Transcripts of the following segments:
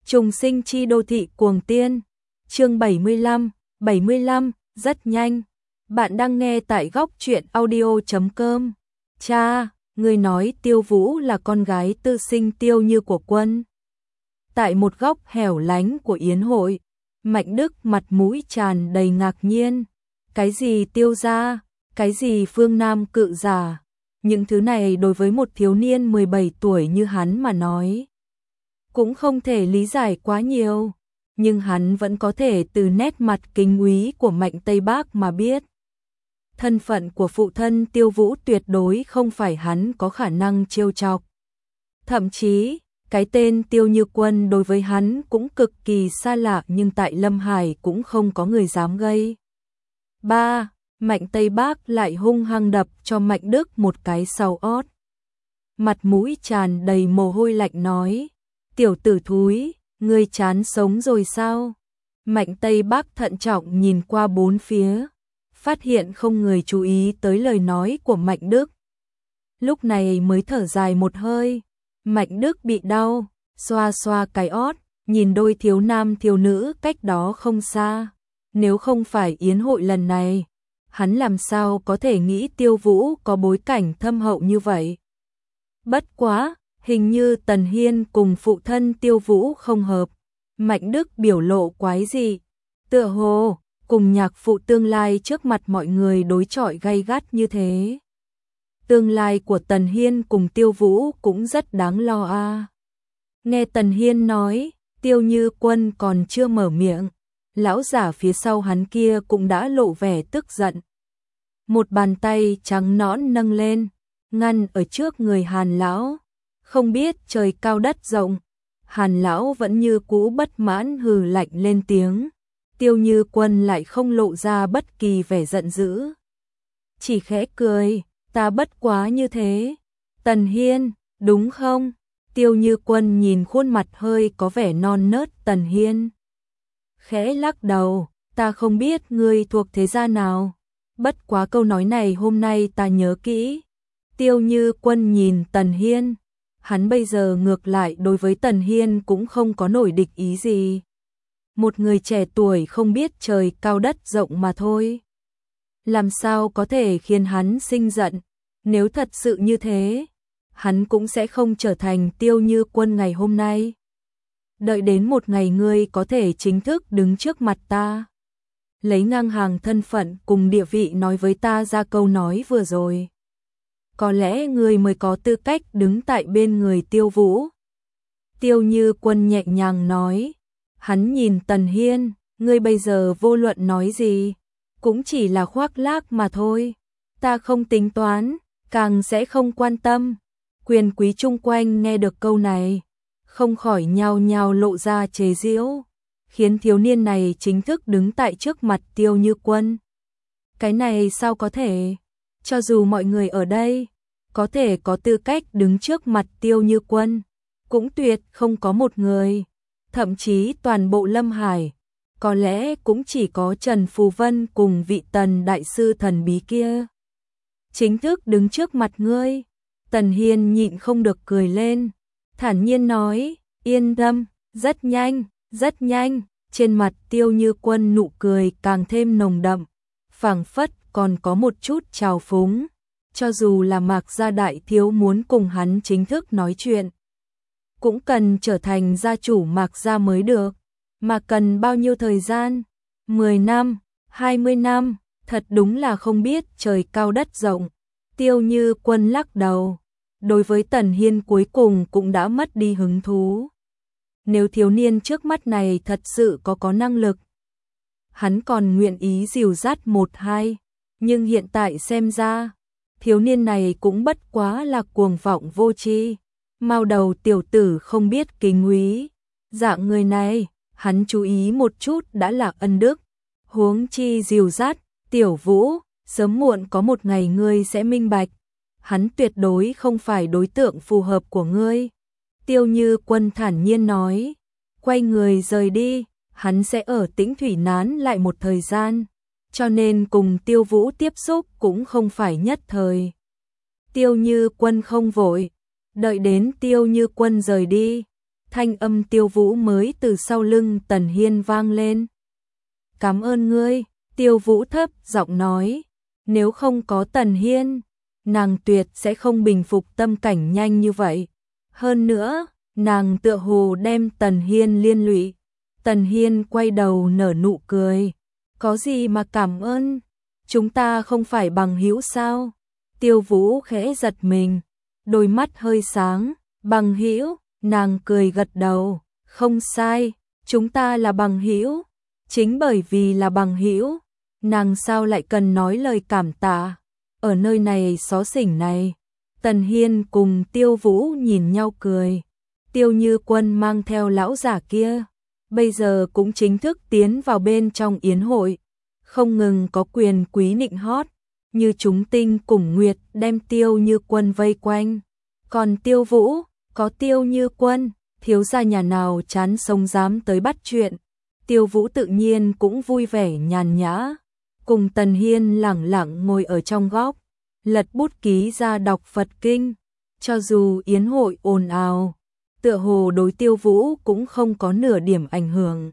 Trùng sinh chi đô thị cuồng tiên. Chương 75, rất nhanh. Bạn đang nghe tại góc truyện audio.com. Cha, người nói Tiêu Vũ là con gái tư sinh Tiêu Như của Quân. Tại một góc hẻo lánh của yến hội, Mạnh Đức mặt mũi tràn đầy ngạc nhiên. Cái gì Tiêu gia, cái gì Phương Nam cự giả, những thứ này đối với một thiếu niên 17 tuổi như hắn mà nói cũng không thể lý giải quá nhiều, nhưng hắn vẫn có thể từ nét mặt kính úy của Mạnh Tây Bác mà biết. Thân phận của phụ thân Tiêu Vũ tuyệt đối không phải hắn có khả năng trêu chọc. Thậm chí, cái tên Tiêu Như Quân đối với hắn cũng cực kỳ xa lạ, nhưng tại Lâm Hải cũng không có người dám gây. Mạnh Tây Bác lại hung hăng đập cho Mạnh Đức một cái sau ót. Mặt mũi tràn đầy mồ hôi lạnh nói, tiểu tử thúi, ngươi chán sống rồi sao? Mạnh Tây Bác thận trọng nhìn qua bốn phía, phát hiện không người chú ý tới lời nói của Mạnh Đức. Lúc này mới thở dài một hơi. Mạnh Đức bị đau, xoa xoa cái ót, nhìn đôi thiếu nam thiếu nữ cách đó không xa. Nếu không phải yến hội lần này, hắn làm sao có thể nghĩ Tiêu Vũ có bối cảnh thâm hậu như vậy. Bất quá, hình như Tần Hiên cùng phụ thân Tiêu Vũ không hợp. Mạnh Đức biểu lộ quái dị, tựa hồ cùng nhạc phụ tương lai trước mặt mọi người đối chọi gay gắt như thế. Tương lai của Tần Hiên cùng Tiêu Vũ cũng rất đáng lo a. Nghe Tần Hiên nói, Tiêu Như Quân còn chưa mở miệng, lão giả phía sau hắn kia cũng đã lộ vẻ tức giận. Một bàn tay trắng nõn nâng lên, ngăn ở trước người Hàn lão. Không biết trời cao đất rộng, Hàn lão vẫn như cũ bất mãn hừ lạnh lên tiếng. Tiêu Như Quân lại không lộ ra bất kỳ vẻ giận dữ, chỉ khẽ cười, ta bất quá như thế. Tần Hiên, đúng không? Tiêu Như Quân nhìn khuôn mặt hơi có vẻ non nớt Tần Hiên, khẽ lắc đầu, ta không biết ngươi thuộc thế gia nào, bất quá câu nói này hôm nay ta nhớ kỹ. Tiêu Như Quân nhìn Tần Hiên, hắn bây giờ ngược lại đối với Tần Hiên cũng không có nổi địch ý gì. Một người trẻ tuổi không biết trời cao đất rộng mà thôi. Làm sao có thể khiến hắn sinh giận, nếu thật sự như thế, hắn cũng sẽ không trở thành Tiêu Như Quân ngày hôm nay. Đợi đến một ngày ngươi có thể chính thức đứng trước mặt ta, lấy ngang hàng thân phận cùng địa vị nói với ta ra câu nói vừa rồi, có lẽ ngươi mới có tư cách đứng tại bên người Tiêu Vũ. Tiêu Như Quân nhẹ nhàng nói. Hắn nhìn Tần Hiên, ngươi bây giờ vô luận nói gì, cũng chỉ là khoác lác mà thôi. Ta không tính toán, càng sẽ không quan tâm. Quyền quý chung quanh nghe được câu này, không khỏi nhao nhao lộ ra chế giễu, khiến thiếu niên này chính thức đứng tại trước mặt Tiêu Như Quân. Cái này sao có thể? Cho dù mọi người ở đây có thể có tư cách đứng trước mặt Tiêu Như Quân, cũng tuyệt không có một người. Thậm chí toàn bộ Lâm Hải, có lẽ cũng chỉ có Trần Phù Vân cùng vị Tần đại sư thần bí kia chính thức đứng trước mặt ngươi. Tần Hiên nhịn không được cười lên, thản nhiên nói, yên tâm, rất nhanh. Trên mặt Tiêu Như Quân nụ cười càng thêm nồng đậm, phảng phất còn có một chút trào phúng. Cho dù là Mạc gia đại thiếu muốn cùng hắn chính thức nói chuyện, cũng cần trở thành gia chủ Mạc gia mới được. Mà cần bao nhiêu thời gian? 10 năm, 20 năm, thật đúng là không biết trời cao đất rộng. Tiêu Như Quân lắc đầu, đối với Tần Hiên cuối cùng cũng đã mất đi hứng thú. Nếu thiếu niên trước mắt này thật sự có năng lực, hắn còn nguyện ý dìu dắt một hai, nhưng hiện tại xem ra, thiếu niên này cũng bất quá là cuồng vọng vô tri. Mao đầu tiểu tử không biết kính úy, dạng người này, hắn chú ý một chút đã là ân đức, huống chi dìu dắt. Tiểu Vũ, sớm muộn có một ngày ngươi sẽ minh bạch, hắn tuyệt đối không phải đối tượng phù hợp của ngươi. Tiêu Như Quân thản nhiên nói, quay người rời đi, hắn sẽ ở Tĩnh Thủy nán lại một thời gian, cho nên cùng Tiêu Vũ tiếp xúc cũng không phải nhất thời. Tiêu Như Quân không vội, đợi đến Tiêu Như Quân rời đi, thanh âm Tiêu Vũ mới từ sau lưng Tần Hiên vang lên. Cảm ơn ngươi, Tiêu Vũ thấp giọng nói, nếu không có Tần Hiên, nàng tuyệt sẽ không bình phục tâm cảnh nhanh như vậy. Hơn nữa, nàng tựa hồ đem Tần Hiên liên lụy. Tần Hiên quay đầu nở nụ cười, có gì mà cảm ơn, chúng ta không phải bằng hữu sao? Tiêu Vũ khẽ giật mình, đôi mắt hơi sáng, bằng hữu, nàng cười gật đầu, không sai, chúng ta là bằng hữu. Chính bởi vì là bằng hữu, nàng sao lại cần nói lời cảm tạ. Ở nơi này xó xỉnh này, Tần Hiên cùng Tiêu Vũ nhìn nhau cười. Tiêu Như Quân mang theo lão giả kia, bây giờ cũng chính thức tiến vào bên trong yến hội, không ngừng có quyền quý nịnh hót, như chúng tinh cùng nguyệt đem Tiêu Như Quân vây quanh. Còn Tiêu Vũ, có Tiêu Như Quân, thiếu gia nhà nào chán sống dám tới bắt chuyện. Tiêu Vũ tự nhiên cũng vui vẻ nhàn nhã, cùng Tần Hiên lẳng lặng ngồi ở trong góc, lật bút ký ra đọc Phật kinh. Cho dù yến hội ồn ào, tựa hồ đối Tiêu Vũ cũng không có nửa điểm ảnh hưởng.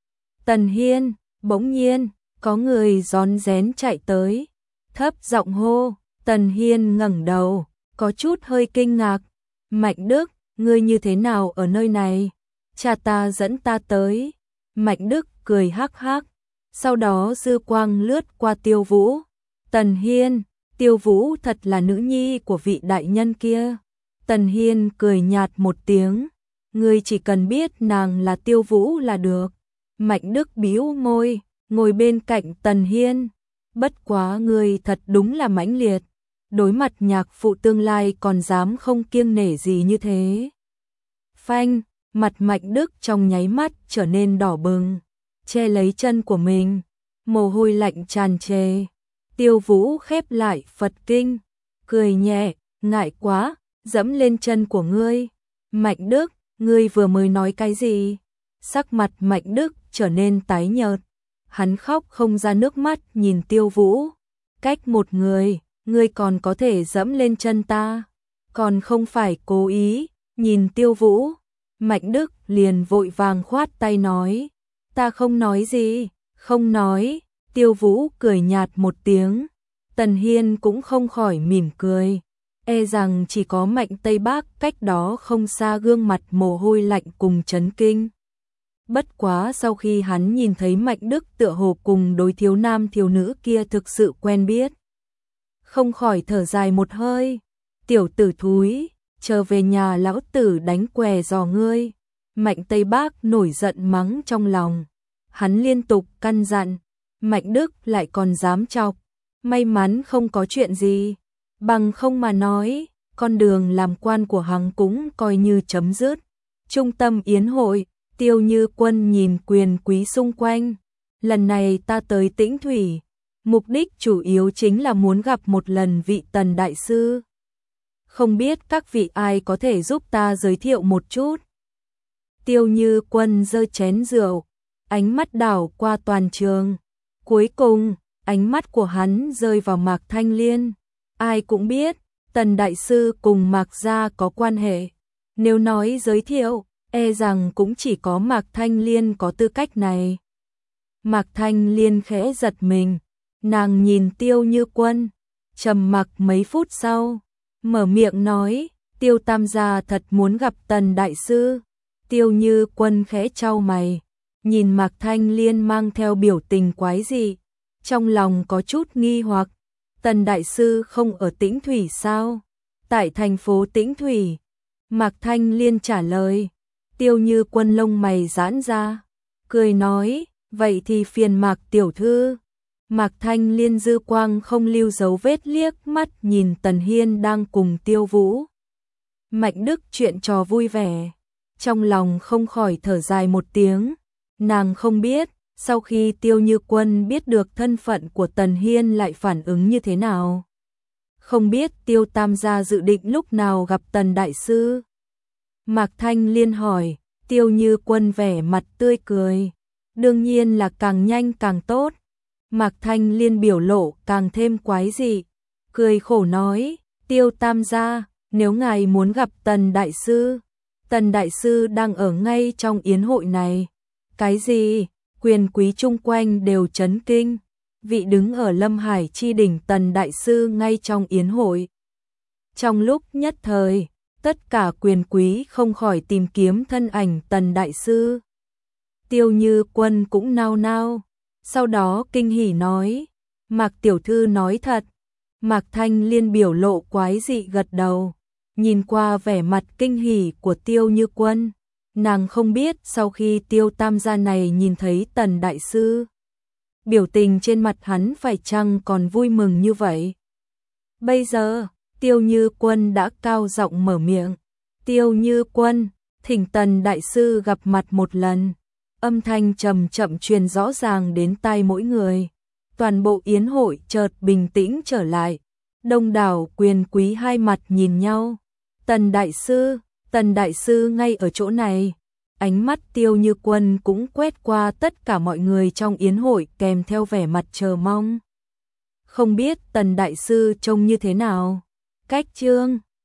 Tần Hiên, bỗng nhiên, có người rón rén chạy tới, thấp giọng hô. Tần Hiên ngẩng đầu, có chút hơi kinh ngạc. Mạnh Đức, ngươi như thế nào ở nơi này? Cha ta dẫn ta tới. Mạnh Đức cười hắc hắc, sau đó dư quang lướt qua Tiêu Vũ. Tần Hiên, Tiêu Vũ thật là nữ nhi của vị đại nhân kia. Tần Hiên cười nhạt một tiếng, ngươi chỉ cần biết nàng là Tiêu Vũ là được. Mạnh Đức bĩu môi, ngồi bên cạnh Tần Hiên. Bất quá ngươi thật đúng là mãnh liệt, đối mặt nhạc phụ tương lai còn dám không kiêng nể gì như thế. Phanh, mặt Mạnh Đức trong nháy mắt trở nên đỏ bừng, che lấy chân của mình, mồ hôi lạnh tràn trề. Tiêu Vũ khép lại Phật kinh, cười nhẹ, ngại quá, dẫm lên chân của ngươi. Mạnh Đức, ngươi vừa mới nói cái gì? Sắc mặt Mạnh Đức trở nên tái nhợt, hắn khóc không ra nước mắt nhìn Tiêu Vũ. Cách một người, ngươi còn có thể dẫm lên chân ta, còn không phải cố ý. Nhìn Tiêu Vũ, Mạnh Đức liền vội vàng khoát tay nói, ta không nói gì, không nói. Tiêu Vũ cười nhạt một tiếng, Tần Hiên cũng không khỏi mỉm cười, e rằng chỉ có Mạnh Tây Bác cách đó không xa gương mặt mồ hôi lạnh cùng chấn kinh. Bất quá sau khi hắn nhìn thấy Mạnh Đức tựa hồ cùng đối thiếu nam thiếu nữ kia thực sự quen biết, không khỏi thở dài một hơi, tiểu tử thúi, chờ về nhà lão tử đánh què giò ngươi. Mạnh Tây Bác nổi giận mắng trong lòng, hắn liên tục căn dặn, Mạnh Đức lại còn dám chọc, may mắn không có chuyện gì, bằng không mà nói, con đường làm quan của hắn cũng coi như chấm dứt. Trung tâm yến hội, Tiêu Như Quân nhìn quyền quý xung quanh, lần này ta tới Tĩnh Thủy, mục đích chủ yếu chính là muốn gặp một lần vị Tần đại sư. Không biết các vị ai có thể giúp ta giới thiệu một chút. Tiêu Như Quân giơ chén rượu, ánh mắt đảo qua toàn trường. Cuối cùng, ánh mắt của hắn rơi vào Mạc Thanh Liên. Ai cũng biết, Tần đại sư cùng Mạc gia có quan hệ. Nếu nói giới thiệu, e rằng cũng chỉ có Mạc Thanh Liên có tư cách này. Mạc Thanh Liên khẽ giật mình, nàng nhìn Tiêu Như Quân, trầm mặc mấy phút sau, mở miệng nói, Tiêu tam gia thật muốn gặp Tần đại sư. Tiêu Như Quân khẽ chau mày, nhìn Mạc Thanh Liên mang theo biểu tình quái dị, trong lòng có chút nghi hoặc. Tần đại sư không ở Tĩnh Thủy sao? Tại thành phố Tĩnh Thủy. Mạc Thanh Liên trả lời. Tiêu Như Quân lông mày giãn ra, cười nói, vậy thì phiền Mạc tiểu thư. Mạc Thanh Liên dư quang không lưu dấu vết liếc mắt nhìn Tần Hiên đang cùng Tiêu Vũ, Mạnh Đức chuyện trò vui vẻ, trong lòng không khỏi thở dài một tiếng. Nàng không biết, sau khi Tiêu Như Quân biết được thân phận của Tần Hiên lại phản ứng như thế nào. Không biết Tiêu tam gia dự định lúc nào gặp Tần đại sư. Mạc Thanh Liên hỏi. Tiêu Như Quân vẻ mặt tươi cười, đương nhiên là càng nhanh càng tốt. Mạc Thanh Liên biểu lộ càng thêm quái dị, cười khổ nói, Tiêu tam gia, nếu ngài muốn gặp Tần đại sư, Tần đại sư đang ở ngay trong yến hội này. Cái gì? Quyền quý chung quanh đều chấn kinh. Vị đứng ở Lâm Hải chi đỉnh Tần đại sư ngay trong yến hội. Trong lúc nhất thời, tất cả quyền quý không khỏi tìm kiếm thân ảnh Tần đại sư. Tiêu Như Quân cũng nao nao, sau đó kinh hỉ nói, Mạc tiểu thư nói thật. Mạc Thanh Liên biểu lộ quái dị gật đầu, nhìn qua vẻ mặt kinh hỉ của Tiêu Như Quân, nàng không biết sau khi Tiêu Tam gia này nhìn thấy Tần đại sư, biểu tình trên mặt hắn phải chăng còn vui mừng như vậy. Bây giờ, Tiêu Như Quân đã cao giọng mở miệng, Tiêu Như Quân, thỉnh Tần đại sư gặp mặt một lần. Âm thanh trầm chậm truyền rõ ràng đến tai mỗi người. Toàn bộ yến hội chợt bình tĩnh trở lại. Đông đảo quyền quý hai mặt nhìn nhau. Tần đại sư ngay ở chỗ này. Ánh mắt Tiêu Như Quân cũng quét qua tất cả mọi người trong yến hội kèm theo vẻ mặt chờ mong. Không biết Tần đại sư trông như thế nào? Cách chương